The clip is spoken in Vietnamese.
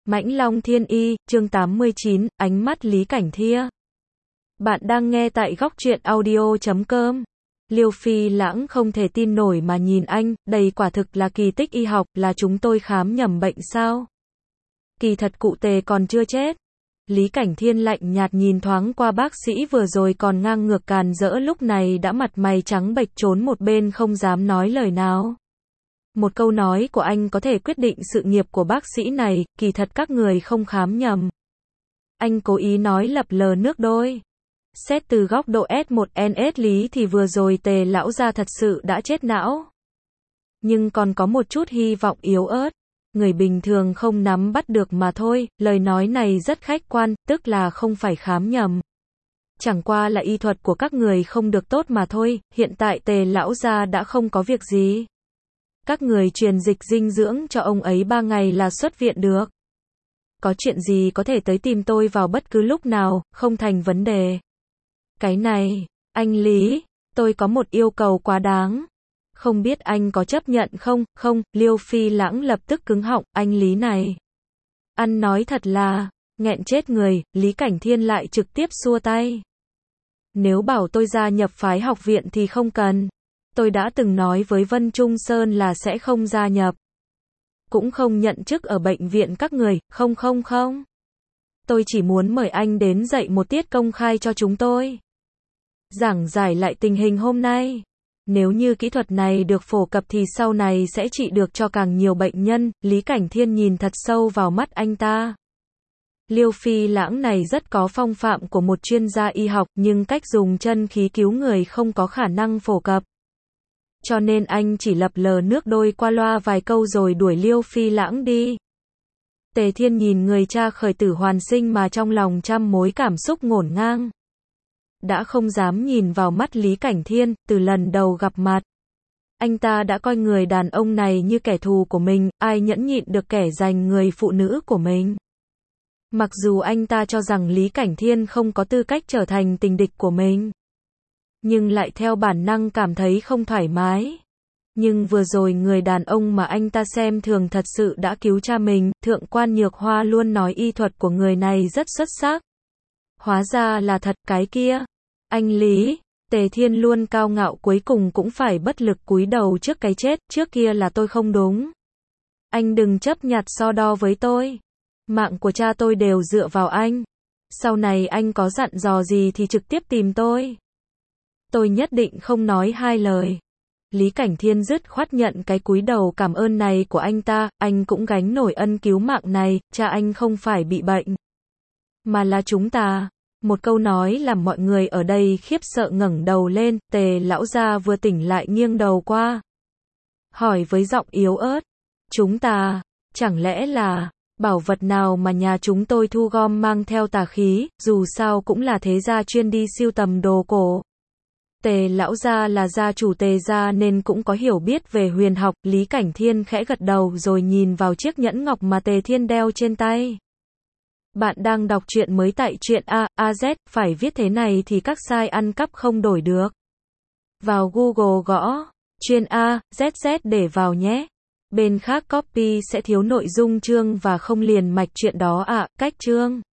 Mãnh Long Thiên Y, chương 89, ánh mắt Lý Cảnh Thia. Bạn đang nghe tại góc truyện audio.com. Liêu Phi Lãng không thể tin nổi mà nhìn anh, đây quả thực là kỳ tích y học, là chúng tôi khám nhầm bệnh sao? Kỳ thật cụ Tề còn chưa chết. Lý Cảnh Thiên lạnh nhạt nhìn thoáng qua bác sĩ vừa rồi còn ngang ngược càn rỡ, lúc này đã mặt mày trắng bệch trốn một bên không dám nói lời nào. Một câu nói của anh có thể quyết định sự nghiệp của bác sĩ này, kỳ thật các người không khám nhầm. Anh cố ý nói lập lờ nước đôi. Xét từ góc độ S1NS lý thì vừa rồi Tề lão gia thật sự đã chết não. Nhưng còn có một chút hy vọng yếu ớt. Người bình thường không nắm bắt được mà thôi, lời nói này rất khách quan, tức là không phải khám nhầm. Chẳng qua là y thuật của các người không được tốt mà thôi, hiện tại Tề lão gia đã không có việc gì. Các người truyền dịch dinh dưỡng cho ông ấy 3 ngày là xuất viện được. Có chuyện gì có thể tới tìm tôi vào bất cứ lúc nào, không thành vấn đề. Cái này, anh Lý, tôi có một yêu cầu quá đáng. Không biết anh có chấp nhận không? Không, Liêu Phi Lãng lập tức cứng họng, anh Lý này. Ăn nói thật là, nghẹn chết người, Lý Cảnh Thiên lại trực tiếp xua tay. Nếu bảo tôi gia nhập phái học viện thì không cần. Tôi đã từng nói với Vân Trung Sơn là sẽ không gia nhập. Cũng không nhận chức ở bệnh viện các người, không. Tôi chỉ muốn mời anh đến dạy một tiết công khai cho chúng tôi. Giảng giải lại tình hình hôm nay. Nếu như kỹ thuật này được phổ cập thì sau này sẽ trị được cho càng nhiều bệnh nhân. Lý Cảnh Thiên nhìn thật sâu vào mắt anh ta. Liêu Phi Lãng này rất có phong phạm của một chuyên gia y học, nhưng cách dùng chân khí cứu người không có khả năng phổ cập. Cho nên anh chỉ lập lờ nước đôi qua loa vài câu rồi đuổi Liêu Phi Lãng đi. Tề Thiên nhìn người cha khởi tử hoàn sinh mà trong lòng trăm mối cảm xúc ngổn ngang. Đã không dám nhìn vào mắt Lý Cảnh Thiên, từ lần đầu gặp mặt. Anh ta đã coi người đàn ông này như kẻ thù của mình, ai nhẫn nhịn được kẻ giành người phụ nữ của mình. Mặc dù anh ta cho rằng Lý Cảnh Thiên không có tư cách trở thành tình địch của mình. Nhưng lại theo bản năng cảm thấy không thoải mái. Nhưng vừa rồi người đàn ông mà anh ta xem thường thật sự đã cứu cha mình, Thượng quan Nhược Hoa luôn nói y thuật của người này rất xuất sắc. Hóa ra là thật, cái kia. Anh Lý, Tề Thiên luôn cao ngạo cuối cùng cũng phải bất lực cúi đầu trước cái chết, trước kia là tôi không đúng. Anh đừng chấp nhặt so đo với tôi. Mạng của cha tôi đều dựa vào anh. Sau này anh có dặn dò gì thì trực tiếp tìm tôi. Tôi nhất định không nói hai lời. Lý Cảnh Thiên dứt khoát nhận cái cúi đầu cảm ơn này của anh ta, anh cũng gánh nổi ân cứu mạng này, cha anh không phải bị bệnh. Mà là chúng ta. Một câu nói làm mọi người ở đây khiếp sợ ngẩng đầu lên, Tề lão gia vừa tỉnh lại nghiêng đầu qua. Hỏi với giọng yếu ớt. Chúng ta, chẳng lẽ là bảo vật nào mà nhà chúng tôi thu gom mang theo tà khí, dù sao cũng là thế gia chuyên đi sưu tầm đồ cổ. Tề lão gia là gia chủ Tề gia nên cũng có hiểu biết về huyền học, Lý Cảnh Thiên khẽ gật đầu rồi nhìn vào chiếc nhẫn ngọc mà Tề Thiên đeo trên tay. Bạn đang đọc truyện mới tại truyện AZ, phải viết thế này thì các site ăn cắp không đổi được. Vào Google gõ chuyên AZZ để vào nhé. Bên khác copy sẽ thiếu nội dung chương và không liền mạch truyện đó ạ, cách chương.